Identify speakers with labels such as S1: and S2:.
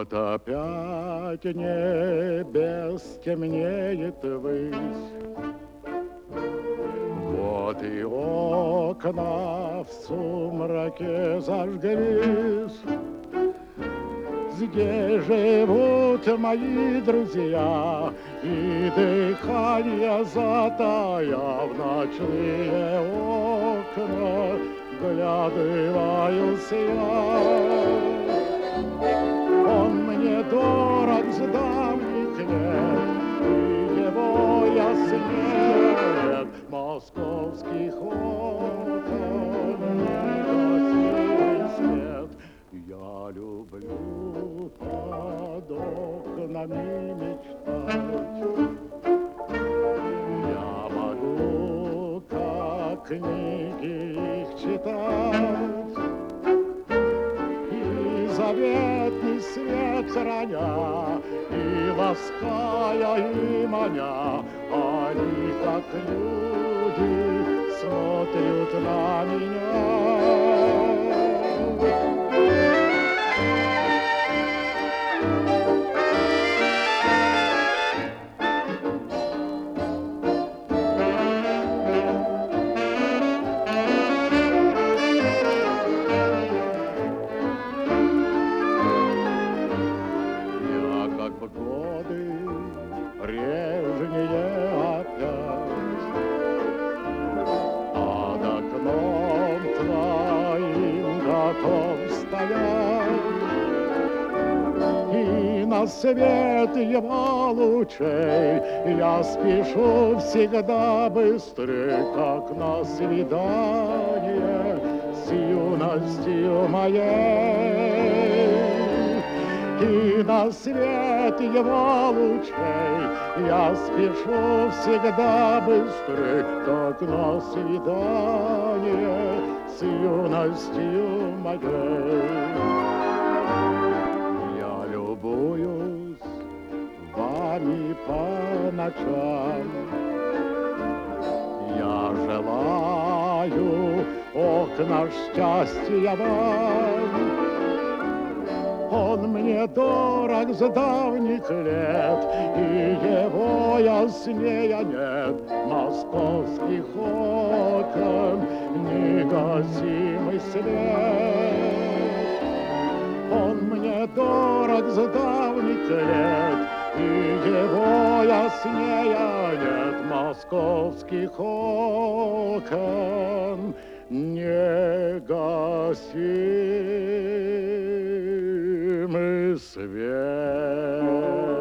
S1: Вот опять небес темнеет высь, вот и окна в сумраке зажглись. Здесь живут мои друзья, и дыхание затая в ночные окна глядываюсь я. Он мне дорог с давних лет, и его яснеет московских окон негасимый свет. Я люблю под окнами мечтать. Я могу, как книги их читать, и заветный свет раня, и лаская, и маня, они, как люди, смотрят на меня. Годы прежние опять, под окном твоим готов стоять, и на свет его лучей я спешу всегда быстрее, как на свидание с юностью моей. И на свет его лучей я спешу всегда быстрей, как на свидание с юностью моей. Я любуюсь вами по ночам, я желаю окна счастья вам. Он мне дорог с давних лет, и его яснее нет московских окон негасимый свет. Он мне дорог с давних лет, и его яснее нет московских окон негасимый свет.